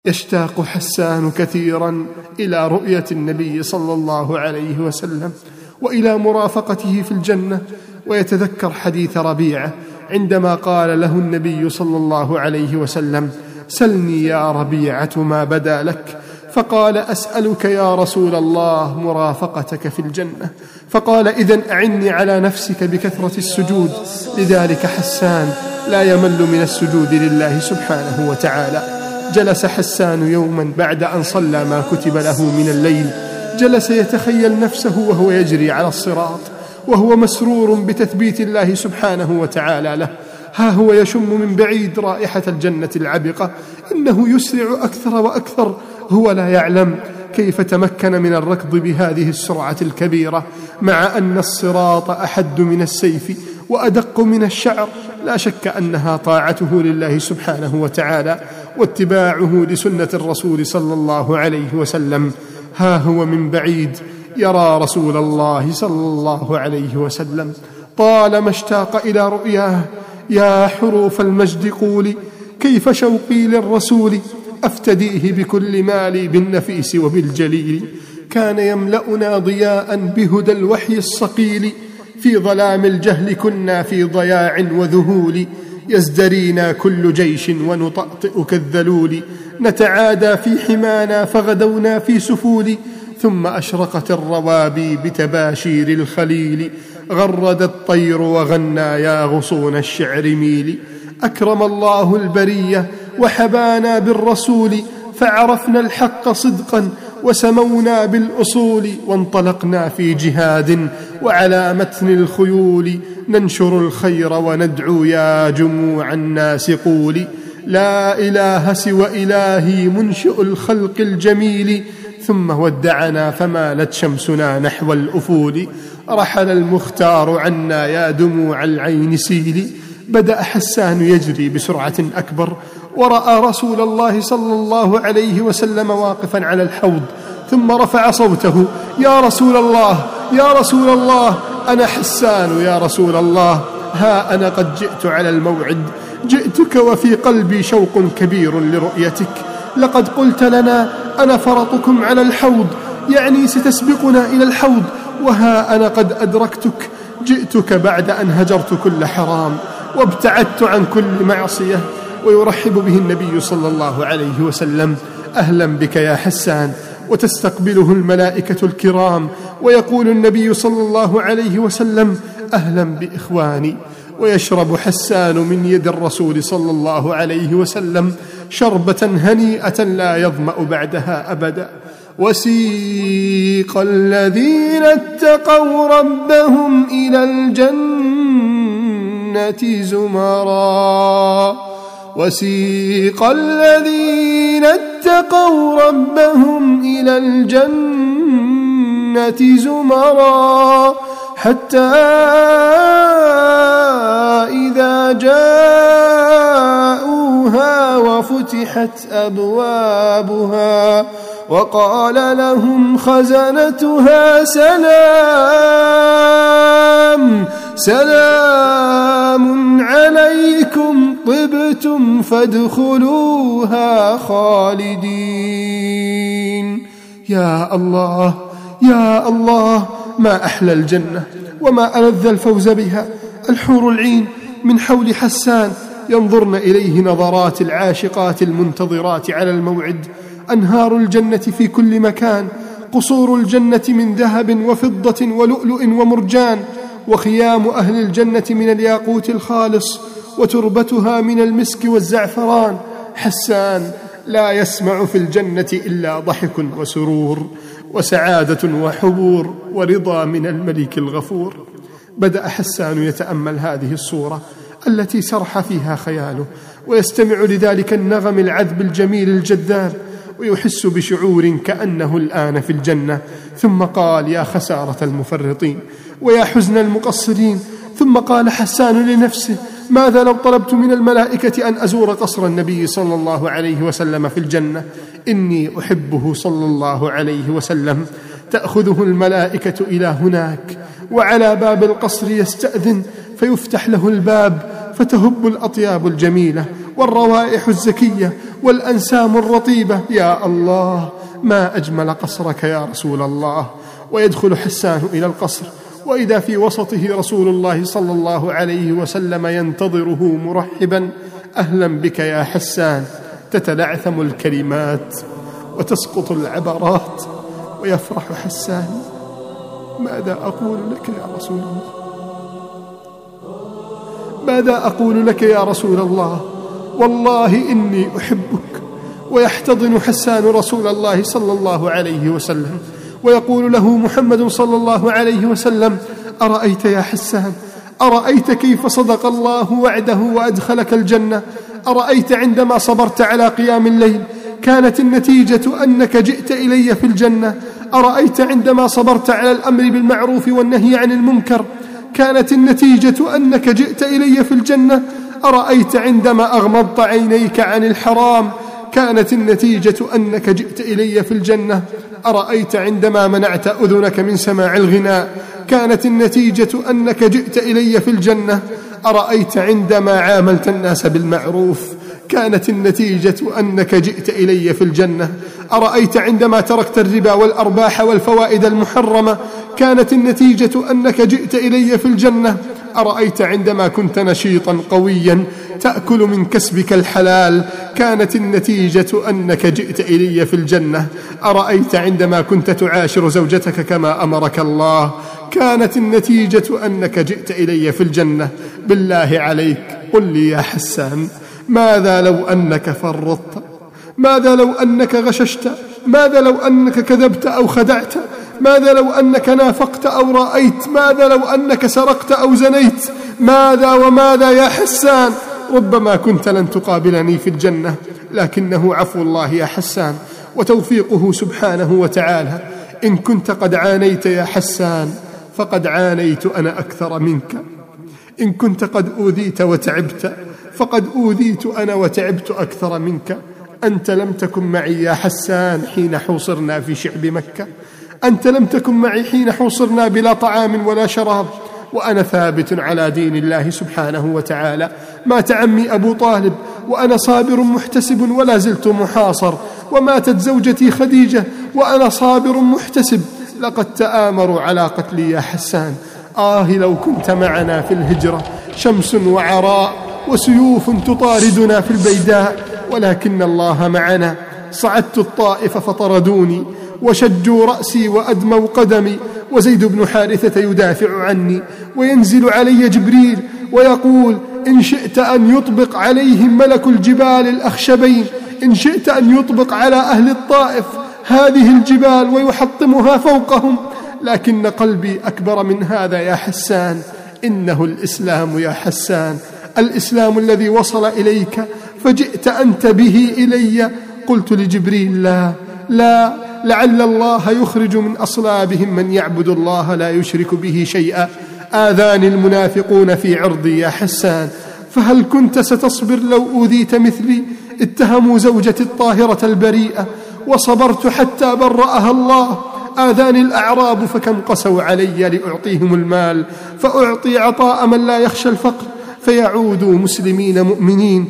يشتاق حسان كثيرا إلى رؤية النبي صلى الله عليه وسلم وإلى مرافقته في الجنة، ويتذكر حديث ربيعة عندما قال له النبي صلى الله عليه وسلم: سلني يا ربيعة ما بدا لك، فقال: أسألك يا رسول الله مرافقتك في الجنة. فقال: إذن أعني على نفسك بكثرة السجود. لذلك حسان لا يمل من السجود لله سبحانه وتعالى. جلس حسان يوما بعد أن صلى ما كتب له من الليل، جلس يتخيل نفسه وهو يجري على الصراط، وهو مسرور بتثبيت الله سبحانه وتعالى له. ها هو يشم من بعيد رائحة الجنة العبقة، إنه يسرع أكثر وأكثر، هو لا يعلم كيف تمكن من الركض بهذه السرعة الكبيرة، مع أن الصراط أحد من السيف وأدق من الشعر. لا شك أنها طاعته لله سبحانه وتعالى واتباعه لسنة الرسول صلى الله عليه وسلم. ها هو من بعيد يرى رسول الله صلى الله عليه وسلم، طالما اشتاق إلى رؤياه. يا حروف المجد قولي كيف شوقي للرسول، أفتديه بكل مالي بالنفيس وبالجليل. كان يملأنا ضياء بهدى الوحي الصقيل، في ظلام الجهل كنا في ضياع وذهول. يزدرينا كل جيش ونطأطئ كالذلول، نتعادى في حمانا فغدونا في سفول. ثم أشرقت الروابي بتباشير الخليل، غرد الطير وغنى يا غصون الشعر ميل. أكرم الله البرية وحبانا بالرسول، فعرفنا الحق صدقا وسمونا بالأصول. وانطلقنا في جهاد وعلى متن الخيول، ننشر الخير وندعو يا جموع الناس قولي. لا إله سوى إلهي منشئ الخلق الجميل. ثم ودعنا فمالت شمسنا نحو الأفول، رحل المختار عنا يا دموع العين سيلي. بدأ حسان يجري بسرعة أكبر، ورأى رسول الله صلى الله عليه وسلم واقفا على الحوض، ثم رفع صوته: يا رسول الله، يا رسول الله، أنا حسان يا رسول الله، ها أنا قد جئت على الموعد، جئتك وفي قلبي شوق كبير لرؤيتك. لقد قلت لنا أنا فرطكم على الحوض، يعني ستسبقنا إلى الحوض، وها أنا قد أدركتك. جئتك بعد أن هجرت كل حرام وابتعدت عن كل معصية. ويرحب به النبي صلى الله عليه وسلم: أهلا بك يا حسان. وتستقبله الملائكة الكرام، ويقول النبي صلى الله عليه وسلم: أهلا بإخواني. ويشرب حسان من يد الرسول صلى الله عليه وسلم شربة هنيئة لا يظمأ بعدها أبدا. وسيق الذين اتقوا ربهم إلى الجنة زمرا، وسيق الذين اتقوا ربهم إلى الجنة زمرا، حتى إذا جاءوها وفتحت أبوابها وقال لهم خزنتها سلام عليكم طبتم فادخلوها خالدين. يا الله يا الله، ما أحلى الجنة وما ألذ الفوز بها. الحور العين من حول حسان ينظرن إليه نظرات العاشقات المنتظرات على الموعد. أنهار الجنة في كل مكان، قصور الجنة من ذهب وفضة ولؤلؤ ومرجان، وخيام أهل الجنة من الياقوت الخالص، وتربتها من المسك والزعفران. حسان لا يسمع في الجنة إلا ضحك وسرور وسعادة وحبور ورضا من الملك الغفور. بدأ حسان يتأمل هذه الصورة التي سرح فيها خياله، ويستمع لذلك النغم العذب الجميل الجذاب، ويحس بشعور كأنه الآن في الجنة. ثم قال: يا خسارة المفرطين ويا حزن المقصرين. ثم قال حسان لنفسه: ماذا لو طلبت من الملائكة أن أزور قصر النبي صلى الله عليه وسلم في الجنة؟ إني أحبه صلى الله عليه وسلم. تأخذه الملائكة إلى هناك، وعلى باب القصر يستأذن فيفتح له الباب، فتهب الأطياب الجميلة والروائح الزكية والأنسام الرطيبة. يا الله، ما أجمل قصرك يا رسول الله. ويدخل حسان إلى القصر، وإذا في وسطه رسول الله صلى الله عليه وسلم ينتظره مرحبا: أهلا بك يا حسان. تتلعثم الكلمات وتسقط العبرات، ويفرح حسان: ماذا أقول لك يا رسول الله؟ ماذا أقول لك يا رسول الله؟ والله إني أحبك. ويحتضن حسان رسول الله صلى الله عليه وسلم، ويقول له محمد صلى الله عليه وسلم: أرأيت يا حسان، أرأيت كيف صدق الله وعده وأدخلك الجنة؟ أرأيت عندما صبرت على قيام الليل كانت النتيجة أنك جئت إلي في الجنة؟ أرأيت عندما صبرت على الأمر بالمعروف والنهي عن المنكر كانت النتيجة أنك جئت إلي في الجنة؟ أرأيت عندما أغمضت عينيك عن الحرام كانت النتيجة أنك جئت إلي في الجنة؟ أرأيت عندما منعت أذنك من سماع الغناء كانت النتيجة أنك جئت إلي في الجنة؟ أرأيت عندما عاملت الناس بالمعروف كانت النتيجة أنك جئت إلي في الجنة؟ أرأيت عندما تركت الربا والأرباح والفوائد المحرمة كانت النتيجة أنك جئت إلي في الجنة؟ أرأيت عندما كنت نشيطا قويا تأكل من كسبك الحلال كانت النتيجة أنك جئت إلي في الجنة؟ أرأيت عندما كنت تعاشر زوجتك كما أمرك الله كانت النتيجة أنك جئت إلي في الجنة؟ بالله عليك قل لي يا حسان، ماذا لو أنك فرطت؟ ماذا لو أنك غششت؟ ماذا لو أنك كذبت أو خدعت؟ ماذا لو أنك نافقت أو رأيت؟ ماذا لو أنك سرقت أو زنيت؟ ماذا وماذا يا حسان؟ ربما كنت لن تقابلني في الجنة، لكنه عفو الله يا حسان وتوفيقه سبحانه وتعالى. إن كنت قد عانيت يا حسان فقد عانيت أنا أكثر منك. إن كنت قد أوذيت وتعبت فقد أوذيت أنا وتعبت أكثر منك. أنت لم تكن معي يا حسان حين حوصرنا في شعب مكة، أنت لم تكن معي حين حوصرنا بلا طعام ولا شراب، وأنا ثابت على دين الله سبحانه وتعالى. مات عمي أبو طالب وأنا صابر محتسب ولا زلت محاصر، وماتت زوجتي خديجة وأنا صابر محتسب. لقد تآمروا على قتلي يا حسان. لو كنت معنا في الهجرة شمس وعراء وسيوف تطاردنا في البيداء، ولكن الله معنا. صعدت الطائف فطردوني وشجوا رأسي وأدموا قدمي، وزيد بن حارثة يدافع عني، وينزل علي جبريل ويقول: إن شئت أن يطبق عليهم ملك الجبال الأخشبين، إن شئت أن يطبق على أهل الطائف هذه الجبال ويحطمها فوقهم، لكن قلبي أكبر من هذا يا حسان. إنه الإسلام يا حسان، الإسلام الذي وصل إليك فجئت أنت به إلي. قلت لجبريل: لا، لعل الله يخرج من أصلابهم من يعبد الله لا يشرك به شيئا. آذاني المنافقون في عرضي يا حسان، فهل كنت ستصبر لو أوذيت مثلي؟ اتهموا زوجتي الطاهرة البريئة وصبرت حتى برأها الله. آذاني الأعراب فكم قسوا علي لأعطيهم المال، فأعطي عطاء من لا يخشى الفقر فيعودوا مسلمين مؤمنين.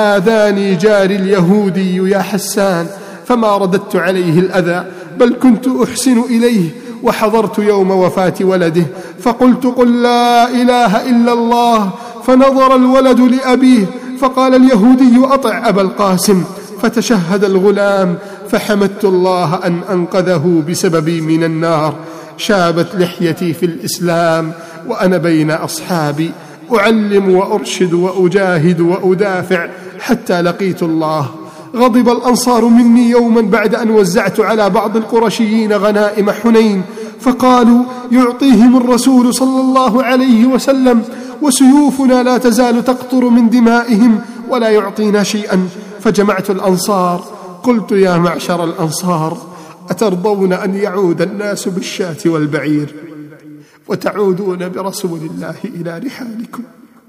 آذاني جاري اليهودي يا حسان فما رددت عليه الأذى، بل كنت أحسن إليه. وحضرت يوم وفاة ولده فقلت: قل لا إله إلا الله. فنظر الولد لأبيه فقال اليهودي: أطع أبا القاسم. فتشهد الغلام فحمدت الله أن أنقذه بسببي من النار. شابت لحيتي في الإسلام وأنا بين أصحابي أعلم وأرشد وأجاهد وأدافع حتى لقيت الله. غضب الأنصار مني يوما بعد أن وزعت على بعض القرشيين غنائم حنين، فقالوا: يعطيهم الرسول صلى الله عليه وسلم وسيوفنا لا تزال تقطر من دمائهم ولا يعطينا شيئا. فجمعت الأنصار قلت: يا معشر الأنصار، أترضون أن يعود الناس بالشاة والبعير وتعودون برسول الله إلى رحالكم؟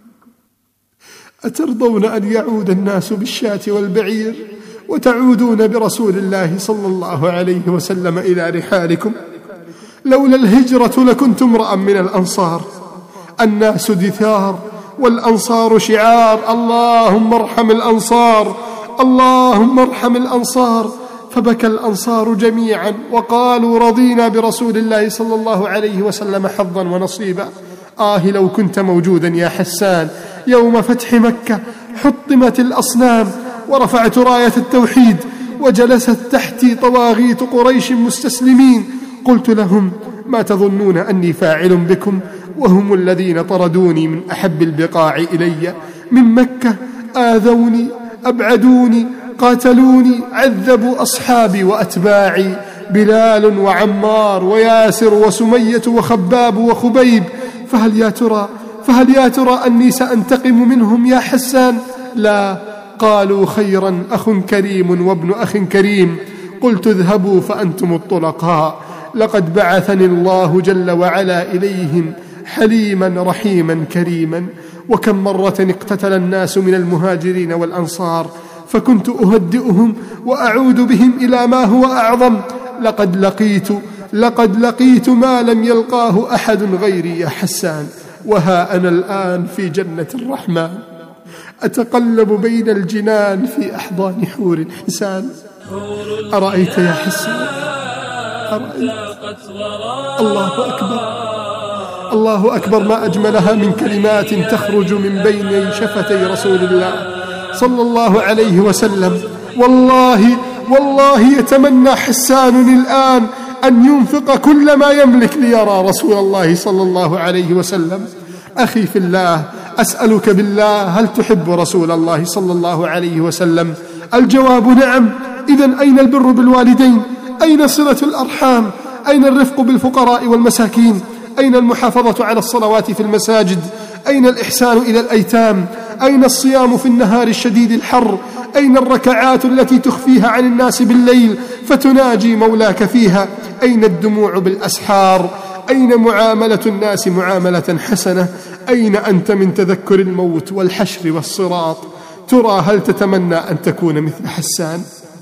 أترضون أن يعود الناس بالشاة والبعير وتعودون برسول الله صلى الله عليه وسلم إلى رحالكم؟ لولا الهجرة لكنت امرأ من الأنصار. الناس دثار والأنصار شعار. اللهم ارحم الأنصار، اللهم ارحم الأنصار. فبكى الأنصار جميعا وقالوا رضينا برسول الله صلى الله عليه وسلم حظا ونصيبا. لو كنت موجودا يا حسان يوم فتح مكة، حطمت الأصنام ورفعت راية التوحيد وجلست تحتي طواغيت قريش مستسلمين، قلت لهم ما تظنون أني فاعل بكم؟ وهم الذين طردوني من أحب البقاع إلي من مكة، آذوني، أبعدوني، قاتلوني، عذبوا أصحابي وأتباعي، بلال وعمار وياسر وسمية وخباب وخبيب. فهل يا ترى أني سأنتقم منهم يا حسان؟ لا. قالوا خيرا، أخ كريم وابن أخ كريم. قلت اذهبوا فأنتم الطلقاء، لقد بعثني الله جل وعلا إليهم حليما رحيما كريما. وكم مرة اقتتل الناس من المهاجرين والأنصار فكنت أهدئهم وأعود بهم إلى ما هو أعظم. لقد لقيت ما لم يلقاه أحد غيري يا حسان، وها أنا الآن في جنة الرحمن أتقلب بين الجنان في أحضان حور حسان. أرأيت يا حسان؟ أرأيت؟ الله أكبر، الله أكبر، ما أجملها من كلمات تخرج من بين شفتي رسول الله صلى الله عليه وسلم. والله يتمنى حسان الآن أن ينفق كل ما يملك ليرى رسول الله صلى الله عليه وسلم. أخي في الله، أسألك بالله، هل تحب رسول الله صلى الله عليه وسلم؟ الجواب نعم. إذن أين البر بالوالدين؟ أين صلة الأرحام؟ أين الرفق بالفقراء والمساكين؟ أين المحافظة على الصلوات في المساجد؟ أين الإحسان إلى الأيتام؟ أين الصيام في النهار الشديد الحر؟ أين الركعات التي تخفيها عن الناس بالليل فتناجي مولاك فيها؟ أين الدموع بالأسحار؟ أين معاملة الناس معاملة حسنة؟ أين أنت من تذكر الموت والحشر والصراط؟ ترى هل تتمنى أن تكون مثل حسان؟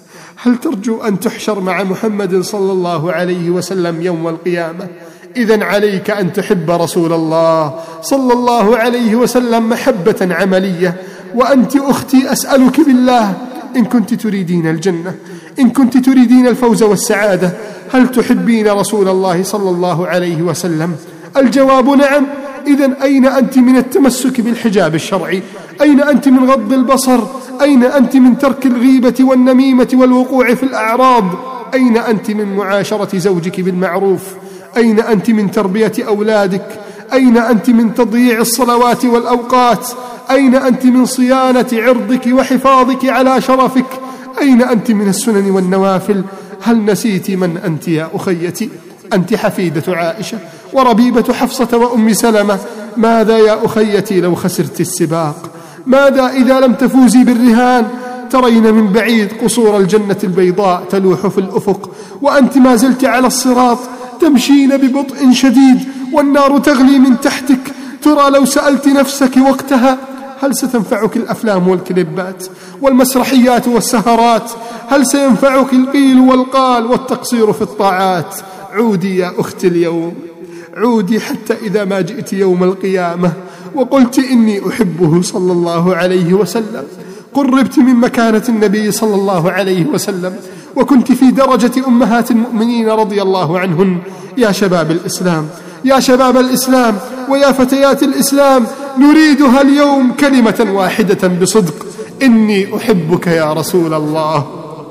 هل ترجو أن تحشر مع محمد صلى الله عليه وسلم يوم القيامة؟ إذن عليك أن تحب رسول الله صلى الله عليه وسلم محبة عملية. وأنت أختي أسألك بالله، إن كنت تريدين الجنة، إن كنت تريدين الفوز والسعادة، هل تحبين رسول الله صلى الله عليه وسلم؟ الجواب نعم. إذن أين أنت من التمسك بالحجاب الشرعي؟ أين أنت من غض البصر؟ أين أنت من ترك الغيبة والنميمة والوقوع في الأعراض؟ أين أنت من معاشرة زوجك بالمعروف؟ أين أنت من تربية أولادك؟ أين أنت من تضييع الصلوات والأوقات؟ أين أنت من صيانة عرضك وحفاظك على شرفك؟ أين أنت من السنن والنوافل؟ هل نسيت من أنت يا أخيتي؟ أنت حفيدة عائشة وربيبة حفصة وأم سلمة. ماذا يا أخيتي لو خسرت السباق؟ ماذا إذا لم تفوزي بالرهان؟ ترين من بعيد قصور الجنة البيضاء تلوح في الأفق، وأنت ما زلت على الصراط تمشين ببطء شديد والنار تغلي من تحتك. ترى لو سألت نفسك وقتها هل ستنفعك الأفلام والكليبات والمسرحيات والسهرات؟ هل سينفعك القيل والقال والتقصير في الطاعات؟ عودي يا أختي اليوم، عودي حتى إذا ما جئت يوم القيامة وقلت إني أحبه صلى الله عليه وسلم، قربت من مكانة النبي صلى الله عليه وسلم، وكنت في درجة أمهات المؤمنين رضي الله عنهن. يا شباب الإسلام، يا شباب الإسلام ويا فتيات الإسلام، نريدها اليوم كلمة واحدة بصدق: إني أحبك يا رسول الله،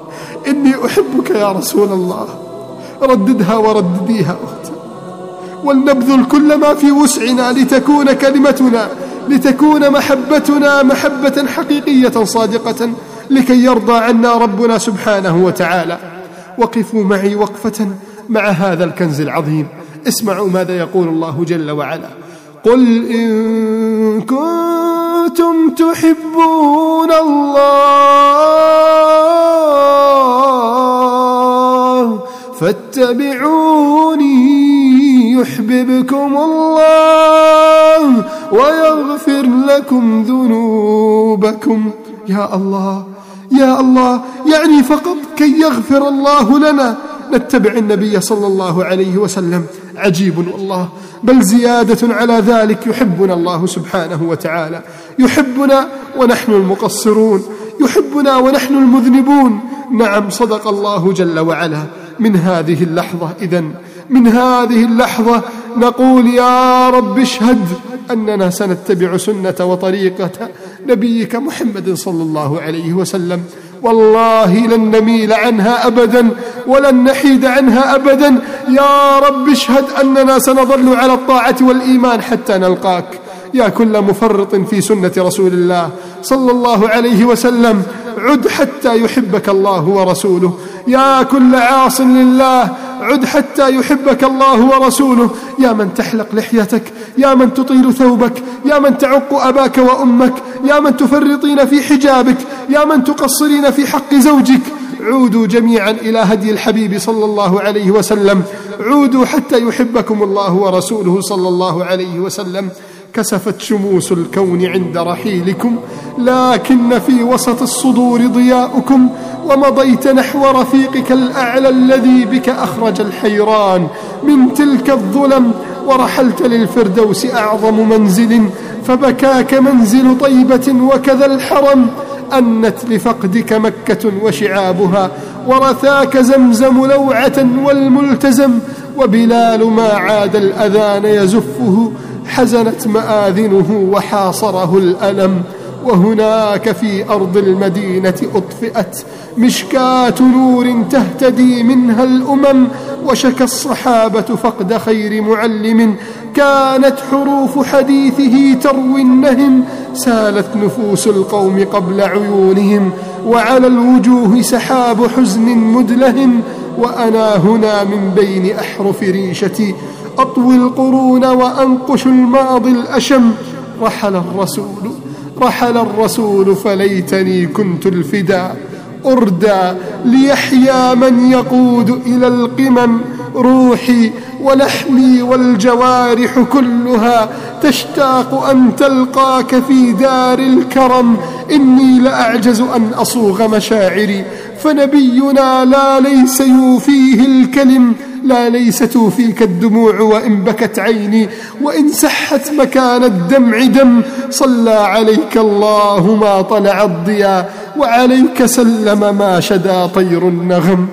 إني أحبك يا رسول الله. رددها وردديها أختي، ولنبذل كل ما في وسعنا لتكون كلمتنا، لتكون محبتنا محبة حقيقية صادقة، لكي يرضى عنا ربنا سبحانه وتعالى. وقفوا معي وقفة مع هذا الكنز العظيم. اسمعوا ماذا يقول الله جل وعلا: قل إن كنتم تحبون الله فاتبعوني يحببكم الله ويغفر لكم ذنوبكم. يا الله، يا الله، يعني فقط كي يغفر الله لنا نتبع النبي صلى الله عليه وسلم. عجيب والله، بل زيادة على ذلك يحبنا الله سبحانه وتعالى، يحبنا ونحن المقصرون، يحبنا ونحن المذنبون. نعم صدق الله جل وعلا. من هذه اللحظة نقول يا رب اشهد أننا سنتبع سنة وطريقة نبيك محمد صلى الله عليه وسلم، والله لن نميل عنها أبدا ولن نحيد عنها أبدا. يا رب اشهد أننا سنظل على الطاعة والإيمان حتى نلقاك. يا كل مفرط في سنة رسول الله صلى الله عليه وسلم، عد حتى يحبك الله ورسوله. يا كل عاص لله، عد حتى يحبك الله ورسوله. يا من تحلق لحيتك، يا من تطيل ثوبك، يا من تعق أباك وأمك، يا من تفرطين في حجابك، يا من تقصرين في حق زوجك، عودوا جميعا إلى هدي الحبيب صلى الله عليه وسلم، عودوا حتى يحبكم الله ورسوله صلى الله عليه وسلم. كسفت شموس الكون عند رحيلكم، لكن في وسط الصدور ضياؤكم، ومضيت نحو رفيقك الأعلى الذي بك أخرج الحيران من تلك الظلم، ورحلت للفردوس أعظم منزل، فبكاك منزل طيبة وكذا الحرم. أنت لفقدك مكة وشعابها، ورثاك زمزم لوعة والملتزم، وبلال ما عاد الأذان يزفه، حزنت مآذنه وحاصره الألم. وهناك في أرض المدينة أطفئت مشكاة نور تهتدي منها الأمم، وشكى الصحابة فقد خير معلم، كانت حروف حديثه تروي النهم، سالت نفوس القوم قبل عيونهم، وعلى الوجوه سحاب حزن مدلهم. وأنا هنا من بين أحرف ريشتي أطوي القرون وأنقش الماضي الأشم، رحل الرسول فليتني كنت الفداء، أردى ليحيى من يقود إلى القمم. روحي ولحمي والجوارح كلها تشتاق أن تلقاك في دار الكرم. إني لأعجز أن أصوغ مشاعري، فنبينا لا ليس يوفيه الكلم، لا ليس توفيك الدموع وإن بكت عيني، وإن سحت مكان الدمع دم. صلى عليك الله ما طلع الضياء، وعليك سلم ما شدا طير النغم.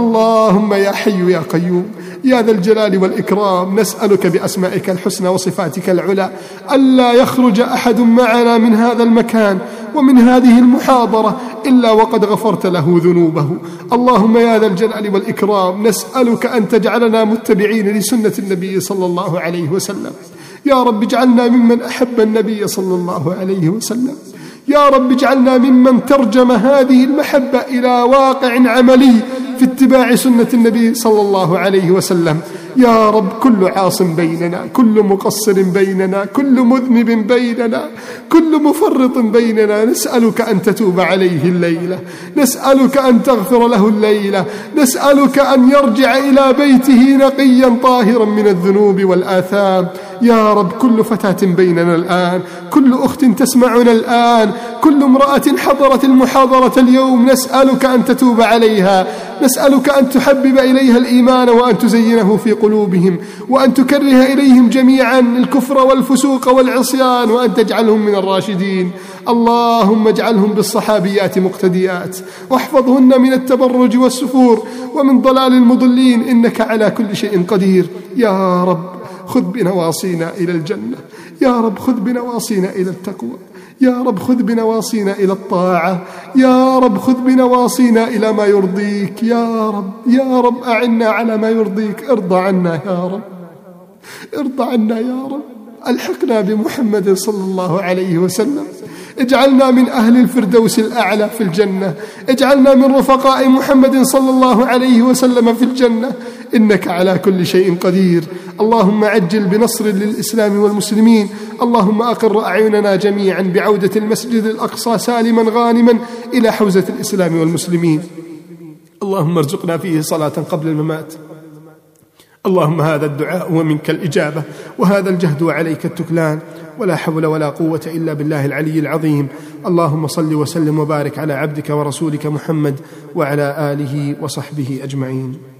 اللهم يا حي يا قيوم يا ذا الجلال والإكرام، نسألك بأسمائك الحسنى وصفاتك العلى ألا يخرج أحد معنا من هذا المكان ومن هذه المحاضرة إلا وقد غفرت له ذنوبه. اللهم يا ذا الجلال والإكرام، نسألك أن تجعلنا متبعين لسنة النبي صلى الله عليه وسلم. يا رب اجعلنا ممن أحب النبي صلى الله عليه وسلم. يا رب اجعلنا ممن ترجم هذه المحبة إلى واقع عملي في اتباع سنة النبي صلى الله عليه وسلم. يا رب كل عاص بيننا، كل مقصر بيننا، كل مذنب بيننا، كل مفرط بيننا، نسألك أن تتوب عليه الليلة، نسألك أن تغفر له الليلة، نسألك أن يرجع إلى بيته نقيا طاهرا من الذنوب والآثام. يا رب كل فتاة بيننا الآن، كل أخت تسمعنا الآن، كل امرأة حضرت المحاضرة اليوم، نسألك أن تتوب عليها، نسألك أن تحبب إليها الإيمان وأن تزينه في قلوبهم، وأن تكره إليهم جميعا الكفر والفسوق والعصيان، وأن تجعلهم من الراشدين. اللهم اجعلهم بالصحابيات مقتديات، واحفظهن من التبرج والسفور ومن ضلال المضلين، إنك على كل شيء قدير. يا رب خذ بنواصينا إلى الجنة، يا رب خذ بنواصينا إلى التقوى، يا رب خذ بنواصينا إلى الطاعة، يا رب خذ بنواصينا إلى ما يرضيك. يا رب يا رب أعنا على ما يرضيك، ارضى عنا يا رب، ارضى عنا يا رب. ألحقنا بمحمد صلى الله عليه وسلم، اجعلنا من أهل الفردوس الأعلى في الجنة، اجعلنا من رفقاء محمد صلى الله عليه وسلم في الجنة، إنك على كل شيء قدير. اللهم عجل بنصر للإسلام والمسلمين، اللهم أقر أعيننا جميعا بعودة المسجد الأقصى سالما غانما إلى حوزة الإسلام والمسلمين. اللهم ارزقنا فيه صلاة قبل الممات. اللهم هذا الدعاء ومنك الإجابة، وهذا الجهد وعليك التكلان، ولا حول ولا قوة إلا بالله العلي العظيم. اللهم صل وسلم وبارك على عبدك ورسولك محمد وعلى آله وصحبه أجمعين.